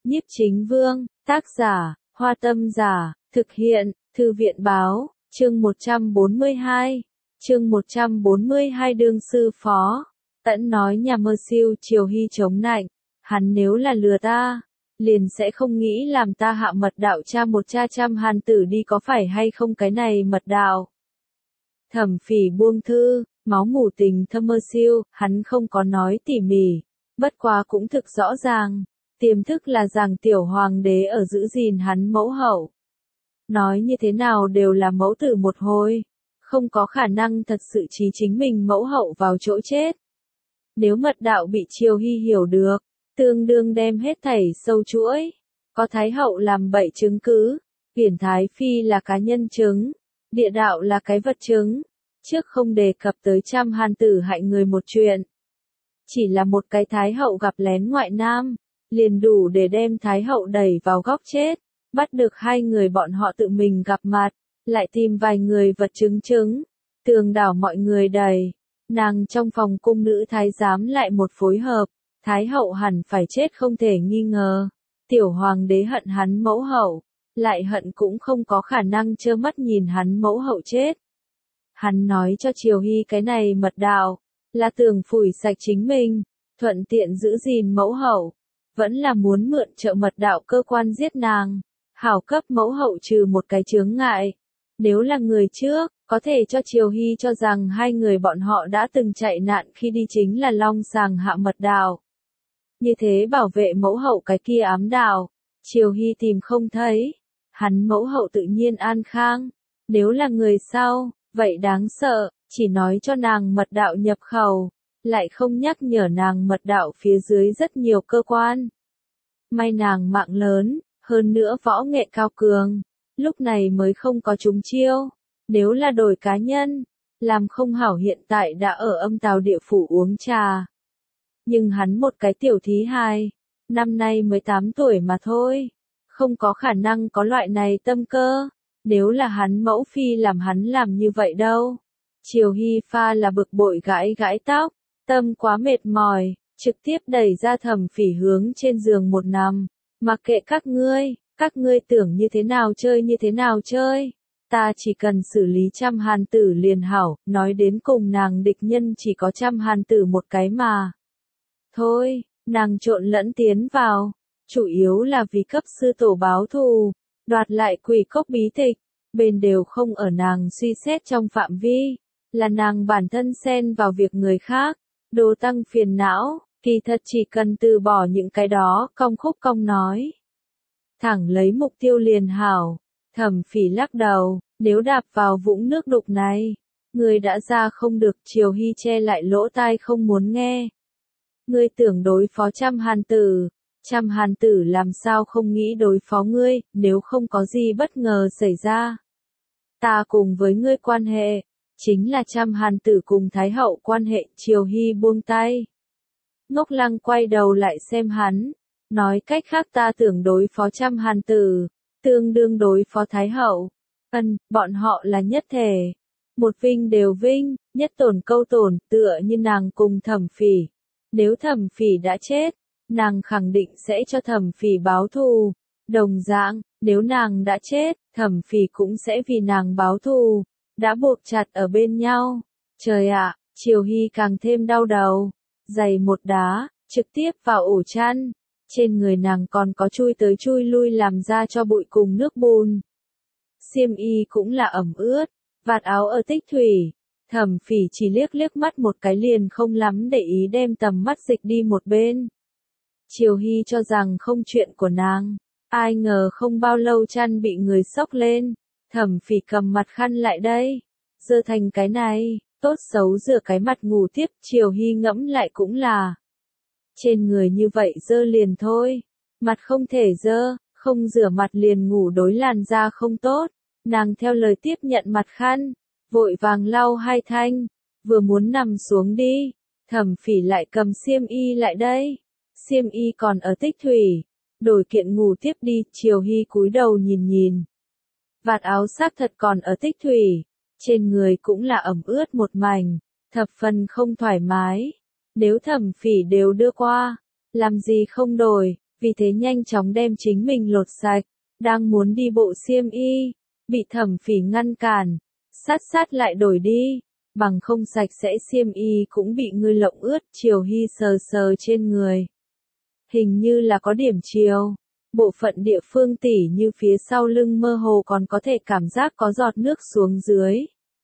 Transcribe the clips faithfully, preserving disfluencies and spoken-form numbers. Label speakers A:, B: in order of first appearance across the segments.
A: Nhiếp Chính Vương, tác giả, Hoa Tâm Giả, thực hiện, Thư viện Báo, chương một trăm bốn mươi hai. Chương một trăm bốn mươi hai đương sư phó. Tẫn nói nhà mơ siêu Triều Hy chống nạnh, hắn nếu là lừa ta, liền sẽ không nghĩ làm ta hạ mật đạo cha một cha trăm hàn tử đi có phải hay không cái này mật đạo. Thẩm Phỉ buông thư, máu mủ tình thâm mơ siêu, hắn không có nói tỉ mỉ, bất quá cũng thực rõ ràng, tiềm thức là rằng tiểu hoàng đế ở giữ gìn hắn mẫu hậu. Nói như thế nào đều là mẫu tử một hồi, không có khả năng thật sự trí chính mình mẫu hậu vào chỗ chết. Nếu mật đạo bị Triều Hy hiểu được, tương đương đem hết thảy sâu chuỗi, có Thái hậu làm bậy chứng cứ, Hiển Thái Phi là cá nhân chứng, địa đạo là cái vật chứng, trước không đề cập tới trăm hàn tử hại người một chuyện. Chỉ là một cái Thái hậu gặp lén ngoại nam, liền đủ để đem Thái hậu đẩy vào góc chết, bắt được hai người bọn họ tự mình gặp mặt, lại tìm vài người vật chứng chứng, tường đảo mọi người đầy. Nàng trong phòng cung nữ thái giám lại một phối hợp, Thái hậu hẳn phải chết không thể nghi ngờ. Tiểu hoàng đế hận hắn mẫu hậu, lại hận cũng không có khả năng trơ mắt nhìn hắn mẫu hậu chết. Hắn nói cho Triều Hy cái này mật đạo, là tưởng phủi sạch chính mình, thuận tiện giữ gìn mẫu hậu, vẫn là muốn mượn trợ mật đạo cơ quan giết nàng, hảo cấp mẫu hậu trừ một cái chướng ngại. Nếu là người trước, có thể cho Triều Hy cho rằng hai người bọn họ đã từng chạy nạn khi đi chính là Long Sàng hạ mật đạo. Như thế bảo vệ mẫu hậu cái kia ám đạo, Triều Hy tìm không thấy, hắn mẫu hậu tự nhiên an khang. Nếu là người sau, vậy đáng sợ, chỉ nói cho nàng mật đạo nhập khẩu, lại không nhắc nhở nàng mật đạo phía dưới rất nhiều cơ quan. May nàng mạng lớn, hơn nữa võ nghệ cao cường, lúc này mới không có trúng chiêu. Nếu là đổi cá nhân, làm không hảo hiện tại đã ở âm tào địa phủ uống trà. Nhưng hắn một cái tiểu thí hài, năm nay mới tám tuổi mà thôi, không có khả năng có loại này tâm cơ. Nếu là hắn mẫu phi làm hắn làm như vậy đâu. Triều Hy pha là bực bội gãi gãi tóc, tâm quá mệt mỏi, trực tiếp đẩy ra Thẩm Phỉ hướng trên giường một nằm. Mặc kệ các ngươi, các ngươi tưởng như thế nào chơi như thế nào chơi. Ta chỉ cần xử lý trăm hàn tử liền hảo, nói đến cùng nàng địch nhân chỉ có trăm hàn tử một cái mà. Thôi, nàng trộn lẫn tiến vào, chủ yếu là vì cấp sư tổ báo thù, đoạt lại quỷ cốc bí tịch, bên đều không ở nàng suy xét trong phạm vi, là nàng bản thân xen vào việc người khác, đồ tăng phiền não, kỳ thật chỉ cần từ bỏ những cái đó, cong khúc cong nói. Thẳng lấy mục tiêu liền hảo. Thẩm Phỉ lắc đầu, nếu đạp vào vũng nước đục này, người đã ra không được. Triều Hy che lại lỗ tai không muốn nghe. Ngươi tưởng đối phó trăm hàn tử, trăm hàn tử làm sao không nghĩ đối phó ngươi, nếu không có gì bất ngờ xảy ra. Ta cùng với ngươi quan hệ, chính là trăm hàn tử cùng Thái hậu quan hệ. Triều Hy buông tay. Ngốc Lăng quay đầu lại xem hắn, nói cách khác ta tưởng đối phó trăm hàn tử, tương đương đối phó Thái hậu. Ân, bọn họ là nhất thể, một vinh đều vinh, nhất tổn câu tổn, tựa như nàng cùng Thẩm Phỉ. Nếu Thẩm Phỉ đã chết, nàng khẳng định sẽ cho Thẩm Phỉ báo thù. Đồng dạng, nếu nàng đã chết, Thẩm Phỉ cũng sẽ vì nàng báo thù. Đã buộc chặt ở bên nhau. Trời ạ, Triều Hy càng thêm đau đầu. Giày một đá, trực tiếp vào ổ chăn. Trên người nàng còn có chui tới chui lui làm ra cho bụi cùng nước bùn. Xiêm y cũng là ẩm ướt, vạt áo ở tích thủy. Thẩm Phỉ chỉ liếc liếc mắt một cái liền không lắm để ý đem tầm mắt dịch đi một bên. Triều Hy cho rằng không chuyện của nàng, ai ngờ không bao lâu chăn bị người xốc lên. Thẩm Phỉ cầm mặt khăn lại đây, giơ thành cái này, tốt xấu rửa cái mặt ngủ tiếp. Triều Hy ngẫm lại cũng là, trên người như vậy dơ liền thôi, mặt không thể dơ, không rửa mặt liền ngủ đối làn da không tốt. Nàng theo lời tiếp nhận mặt khăn, vội vàng lau hai thanh, vừa muốn nằm xuống đi, Thẩm Phỉ lại cầm xiêm y lại đây. Xiêm y còn ở tích thủy, đổi kiện ngủ tiếp đi. Triều Hy cúi đầu nhìn nhìn, vạt áo xác thật còn ở tích thủy, trên người cũng là ẩm ướt một mảnh, thập phần không thoải mái. Nếu Thẩm Phỉ đều đưa qua, làm gì không đổi, vì thế nhanh chóng đem chính mình lột sạch, đang muốn đi bộ xiêm y, bị Thẩm Phỉ ngăn cản, sát sát lại đổi đi, bằng không sạch sẽ xiêm y cũng bị ngươi lộng ướt. Triều Hy sờ sờ trên người, hình như là có điểm chiều, bộ phận địa phương tỉ như phía sau lưng mơ hồ còn có thể cảm giác có giọt nước xuống dưới.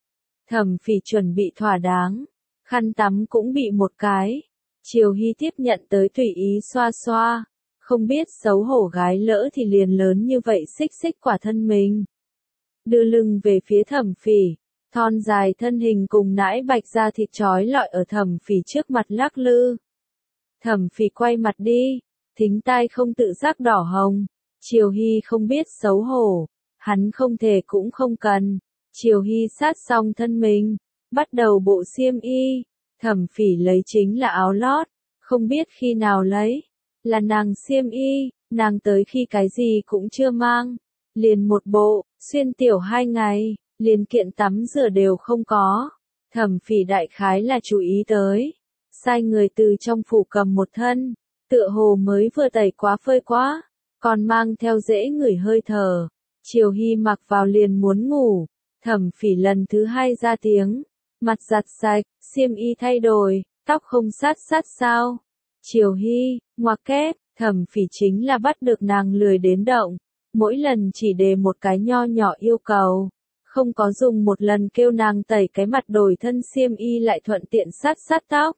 A: Thẩm Phỉ chuẩn bị thỏa đáng, khăn tắm cũng bị một cái, Triều Hy tiếp nhận tới tùy ý xoa xoa, không biết xấu hổ gái lỡ thì liền lớn như vậy xích xích quả thân mình. Đưa lưng về phía Thẩm Phỉ, thon dài thân hình cùng nãi bạch da thịt trói lọi ở Thẩm Phỉ trước mặt lắc lư. Thẩm Phỉ quay mặt đi, thính tai không tự giác đỏ hồng. Triều Hy không biết xấu hổ, hắn không thể cũng không cần. Triều Hy sát xong thân mình, bắt đầu bộ xiêm y. Thẩm Phỉ lấy chính là áo lót, không biết khi nào lấy, là nàng xiêm y, nàng tới khi cái gì cũng chưa mang, liền một bộ, xuyên tiểu hai ngày, liền kiện tắm rửa đều không có. Thẩm Phỉ đại khái là chú ý tới, sai người từ trong phủ cầm một thân, tựa hồ mới vừa tẩy quá phơi quá, còn mang theo dễ ngửi hơi thở. Triều Hy mặc vào liền muốn ngủ, Thẩm Phỉ lần thứ hai ra tiếng, mặt giặt sạch, xiêm y thay đổi, tóc không sát sát sao. Triều Hy, ngoặc kép, Thẩm Phỉ chính là bắt được nàng lười đến động, mỗi lần chỉ đề một cái nho nhỏ yêu cầu, không có dùng một lần kêu nàng tẩy cái mặt đổi thân xiêm y lại thuận tiện sát sát tóc.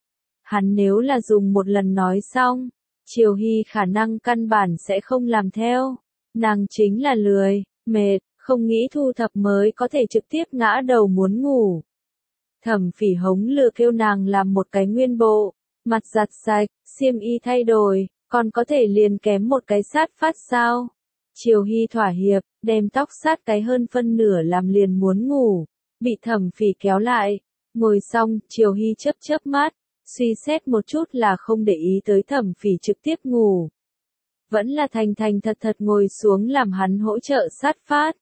A: Hắn nếu là dùng một lần nói xong, Triều Hy khả năng căn bản sẽ không làm theo, nàng chính là lười, mệt, không nghĩ thu thập mới có thể trực tiếp ngã đầu muốn ngủ. Thẩm Phỉ hống lừa kêu nàng làm một cái nguyên bộ, mặt giặt sạch, xiêm y thay đổi, còn có thể liền kém một cái sát phát sao. Triều Hy thỏa hiệp, đem tóc sát cái hơn phân nửa làm liền muốn ngủ, bị Thẩm Phỉ kéo lại, ngồi xong, Triều Hy chớp chớp mắt, suy xét một chút là không để ý tới Thẩm Phỉ trực tiếp ngủ. Vẫn là thành thành thật thật ngồi xuống làm hắn hỗ trợ sát phát.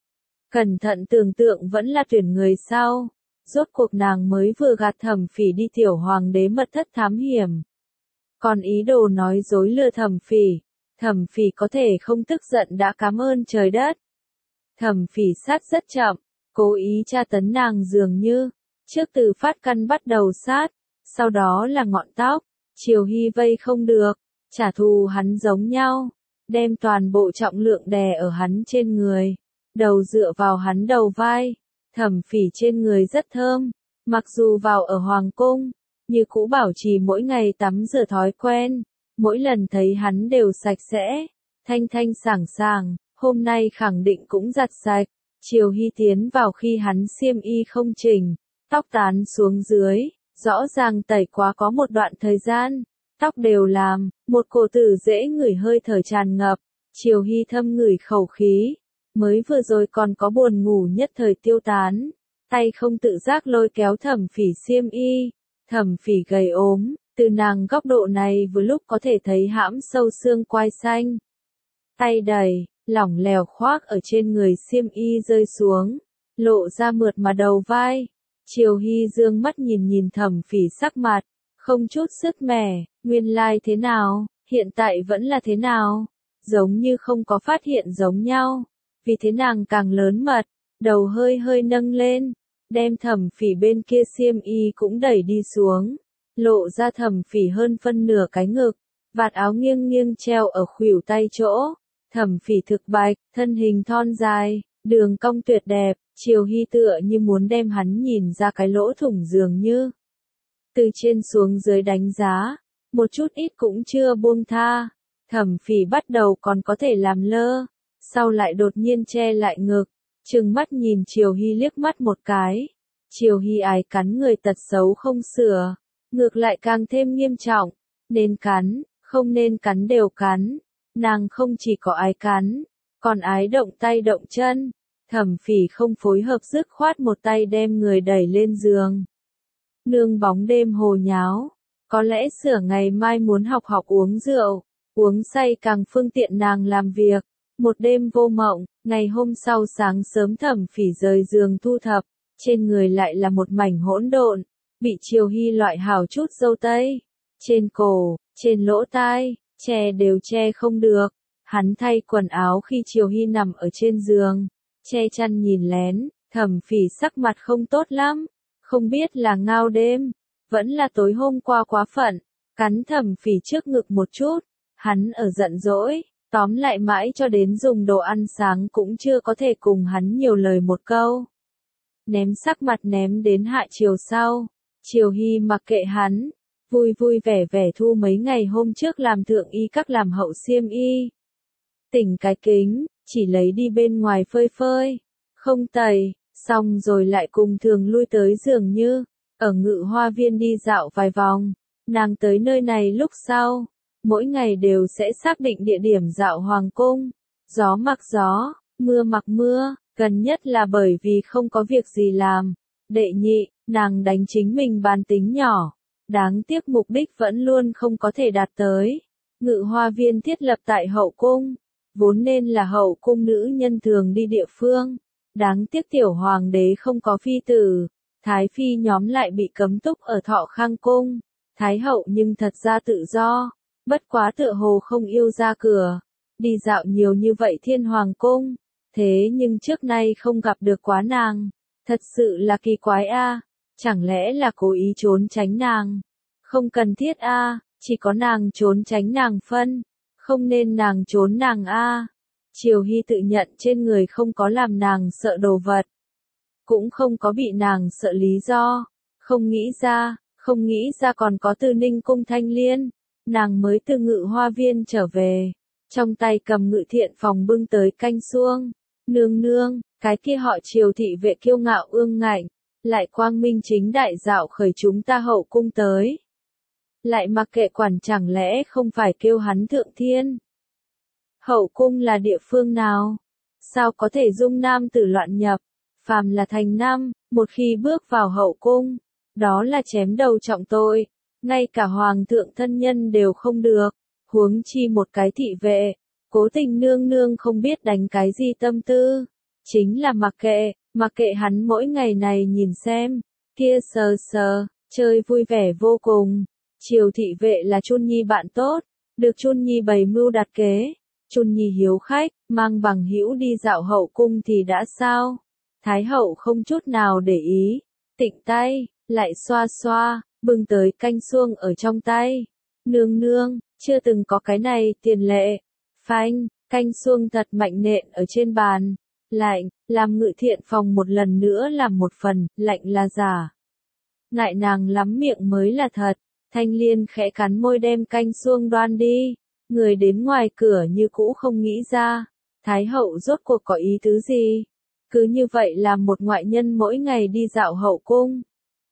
A: Cẩn thận tưởng tượng vẫn là tuyển người sau. Rốt cuộc nàng mới vừa gạt Thẩm Phỉ đi tiểu hoàng đế mật thất thám hiểm. Còn ý đồ nói dối lừa Thẩm Phỉ. Thẩm Phỉ có thể không tức giận đã cảm ơn trời đất. Thẩm Phỉ sát rất chậm, cố ý tra tấn nàng dường như, trước từ phát căn bắt đầu sát, sau đó là ngọn tóc. Triều Hy vây không được, trả thù hắn giống nhau, đem toàn bộ trọng lượng đè ở hắn trên người, đầu dựa vào hắn đầu vai. Thẩm Phỉ trên người rất thơm, mặc dù vào ở hoàng cung, như cũ bảo trì mỗi ngày tắm rửa thói quen, mỗi lần thấy hắn đều sạch sẽ, thanh thanh sảng sàng, hôm nay khẳng định cũng giặt sạch. Triều Hy tiến vào khi hắn xiêm y không chỉnh, tóc tán xuống dưới, rõ ràng tẩy quá có một đoạn thời gian, tóc đều làm, một cổ tử dễ ngửi hơi thở tràn ngập. Triều Hy thâm ngửi khẩu khí, mới vừa rồi còn có buồn ngủ nhất thời tiêu tán, tay không tự giác lôi kéo Thẩm Phỉ xiêm y. Thẩm Phỉ gầy ốm, từ nàng góc độ này vừa lúc có thể thấy hãm sâu xương quai xanh. Tay đầy, lỏng lẻo khoác ở trên người xiêm y rơi xuống, lộ ra mượt mà đầu vai. Triều Hy dương mắt nhìn nhìn Thẩm Phỉ sắc mặt, không chút sức mẻ, nguyên lai thế nào, hiện tại vẫn là thế nào, giống như không có phát hiện giống nhau. Vì thế nàng càng lớn mật, đầu hơi hơi nâng lên, đem Thẩm Phỉ bên kia xiêm y cũng đẩy đi xuống, lộ ra Thẩm Phỉ hơn phân nửa cái ngực, vạt áo nghiêng nghiêng treo ở khuỷu tay chỗ. Thẩm Phỉ thực bạch, thân hình thon dài, đường cong tuyệt đẹp, Triều Hy tựa như muốn đem hắn nhìn ra cái lỗ thủng dường như. Từ trên xuống dưới đánh giá, một chút ít cũng chưa buông tha. Thẩm Phỉ bắt đầu còn có thể làm lơ, sau lại đột nhiên che lại ngực, trừng mắt nhìn Triều Hy liếc mắt một cái. Triều Hy ái cắn người tật xấu không sửa, ngược lại càng thêm nghiêm trọng, nên cắn, không nên cắn đều cắn. Nàng không chỉ có ái cắn, còn ái động tay động chân. Thẩm Phỉ không phối hợp dứt khoát một tay đem người đẩy lên giường. Nương bóng đêm hồ nháo, có lẽ sửa ngày mai muốn học học uống rượu, uống say càng phương tiện nàng làm việc. Một đêm vô mộng, ngày hôm sau sáng sớm Thẩm Phỉ rời giường thu thập, trên người lại là một mảnh hỗn độn, bị Triều Hy loại hảo chút dâu tây, trên cổ, trên lỗ tai, che đều che không được. Hắn thay quần áo khi Triều Hy nằm ở trên giường, che chăn nhìn lén, Thẩm Phỉ sắc mặt không tốt lắm, không biết là ngao đêm, vẫn là tối hôm qua quá phận, cắn Thẩm Phỉ trước ngực một chút, hắn ở giận dỗi, tóm lại mãi cho đến dùng đồ ăn sáng cũng chưa có thể cùng hắn nhiều lời một câu. Ném sắc mặt ném đến hạ chiều sau, Triều Hy mặc kệ hắn, vui vui vẻ vẻ thu mấy ngày hôm trước làm thượng y các làm hậu xiêm y. Tỉnh cái kính, chỉ lấy đi bên ngoài phơi phơi, không tẩy, xong rồi lại cùng thường lui tới dường như, ở Ngự Hoa Viên đi dạo vài vòng. Nàng tới nơi này lúc sau, mỗi ngày đều sẽ xác định địa điểm dạo hoàng cung, gió mặc gió, mưa mặc mưa, gần nhất là bởi vì không có việc gì làm. Đệ nhị, nàng đánh chính mình bàn tính nhỏ, đáng tiếc mục đích vẫn luôn không có thể đạt tới. Ngự Hoa Viên thiết lập tại hậu cung, vốn nên là hậu cung nữ nhân thường đi địa phương. Đáng tiếc tiểu hoàng đế không có phi tử, thái phi nhóm lại bị cấm túc ở Thọ Khang cung. Thái hậu nhưng thật ra tự do, bất quá tựa hồ không yêu ra cửa, đi dạo nhiều như vậy thiên hoàng cung, thế nhưng trước nay không gặp được quá nàng, thật sự là kỳ quái a, chẳng lẽ là cố ý trốn tránh nàng? Không cần thiết a, chỉ có nàng trốn tránh nàng phân, không nên nàng trốn nàng a. Triều Hy tự nhận trên người không có làm nàng sợ đồ vật, cũng không có bị nàng sợ lý do, không nghĩ ra, không nghĩ ra còn có từ Ninh cung Thanh Liên, nàng mới từ Ngự Hoa Viên trở về, trong tay cầm Ngự Thiện Phòng bưng tới canh suông, nương nương, cái kia họ Triều thị vệ kiêu ngạo ương ngạnh, lại quang minh chính đại dạo khởi chúng ta hậu cung tới. Lại mặc kệ quản chẳng lẽ không phải kêu hắn thượng thiên. Hậu cung là địa phương nào? Sao có thể dung nam tử loạn nhập? Phàm là thành nam, một khi bước vào hậu cung, đó là chém đầu trọng tội, ngay cả hoàng thượng thân nhân đều không được, huống chi một cái thị vệ. Cố Tình nương nương không biết đánh cái gì tâm tư, chính là mặc kệ, mặc kệ hắn mỗi ngày này nhìn xem, kia sờ sờ, chơi vui vẻ vô cùng. Triều thị vệ là Chun Nhi bạn tốt, được Chun Nhi bày mưu đặt kế, Chun Nhi hiếu khách, mang bằng hữu đi dạo hậu cung thì đã sao? Thái hậu không chút nào để ý, tịnh tay, lại xoa xoa, bưng tới canh suông ở trong tay. Nương nương, chưa từng có cái này tiền lệ. Phanh, canh suông thật mạnh nện ở trên bàn. Lạnh, làm Ngự Thiện Phòng một lần nữa làm một phần, lạnh là giả. Ngại nàng lắm miệng mới là thật. Thanh Liên khẽ cắn môi đem canh suông đoan đi. Người đến ngoài cửa như cũ không nghĩ ra. Thái hậu rốt cuộc có ý tứ gì? Cứ như vậy làm một ngoại nhân mỗi ngày đi dạo hậu cung.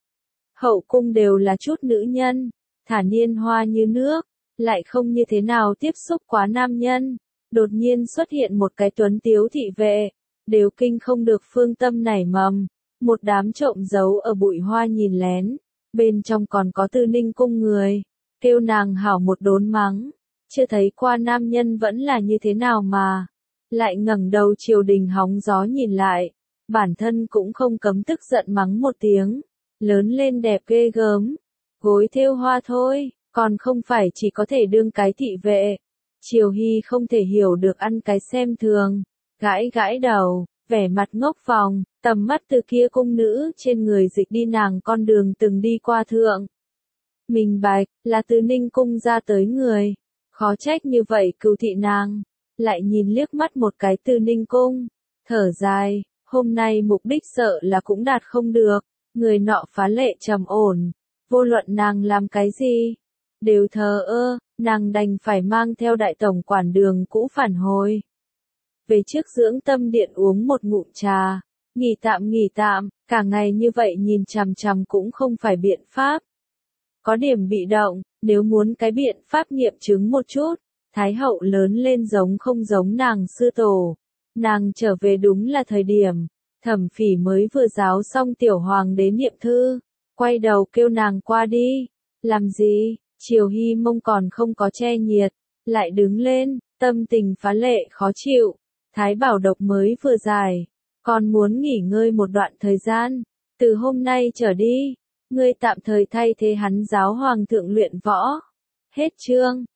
A: Hậu cung đều là chút nữ nhân, thả niên hoa như nước, lại không như thế nào tiếp xúc quá nam nhân. Đột nhiên xuất hiện một cái tuấn tiếu thị vệ, đều kinh không được phương tâm nảy mầm. Một đám trộm giấu ở bụi hoa nhìn lén, bên trong còn có Từ Ninh cung người, kêu nàng hảo một đốn mắng. Chưa thấy qua nam nhân vẫn là như thế nào mà. Lại ngẩng đầu triều đình hóng gió nhìn lại, bản thân cũng không cấm tức giận mắng một tiếng. Lớn lên đẹp ghê gớm, gối thêu hoa thôi, còn không phải chỉ có thể đương cái thị vệ. Triều Hy không thể hiểu được ăn cái xem thường, gãi gãi đầu, vẻ mặt ngốc vòng, tầm mắt từ kia cung nữ trên người dịch đi nàng con đường từng đi qua thượng. Minh bạch, là từ Ninh cung ra tới người, khó trách như vậy cừu thị nàng, lại nhìn liếc mắt một cái từ Ninh cung, thở dài, hôm nay mục đích sợ là cũng đạt không được. Người nọ phá lệ trầm ổn, vô luận nàng làm cái gì, đều thờ ơ, nàng đành phải mang theo đại tổng quản đường cũ phản hồi. Về trước dưỡng tâm điện uống một ngụm trà, nghỉ tạm nghỉ tạm, cả ngày như vậy nhìn chằm chằm cũng không phải biện pháp. Có điểm bị động, nếu muốn cái biện pháp nghiệm chứng một chút, Thái hậu lớn lên giống không giống nàng sư tổ. Nàng trở về đúng là thời điểm. Thẩm Phỉ mới vừa giáo xong tiểu hoàng đế niệm thư, quay đầu kêu nàng qua đi. Làm gì? Triều Hy mông còn không có che nhiệt, lại đứng lên, tâm tình phá lệ khó chịu. Thái bảo độc mới vừa giải, còn muốn nghỉ ngơi một đoạn thời gian. Từ hôm nay trở đi, ngươi tạm thời thay thế hắn giáo hoàng thượng luyện võ. Hết chương.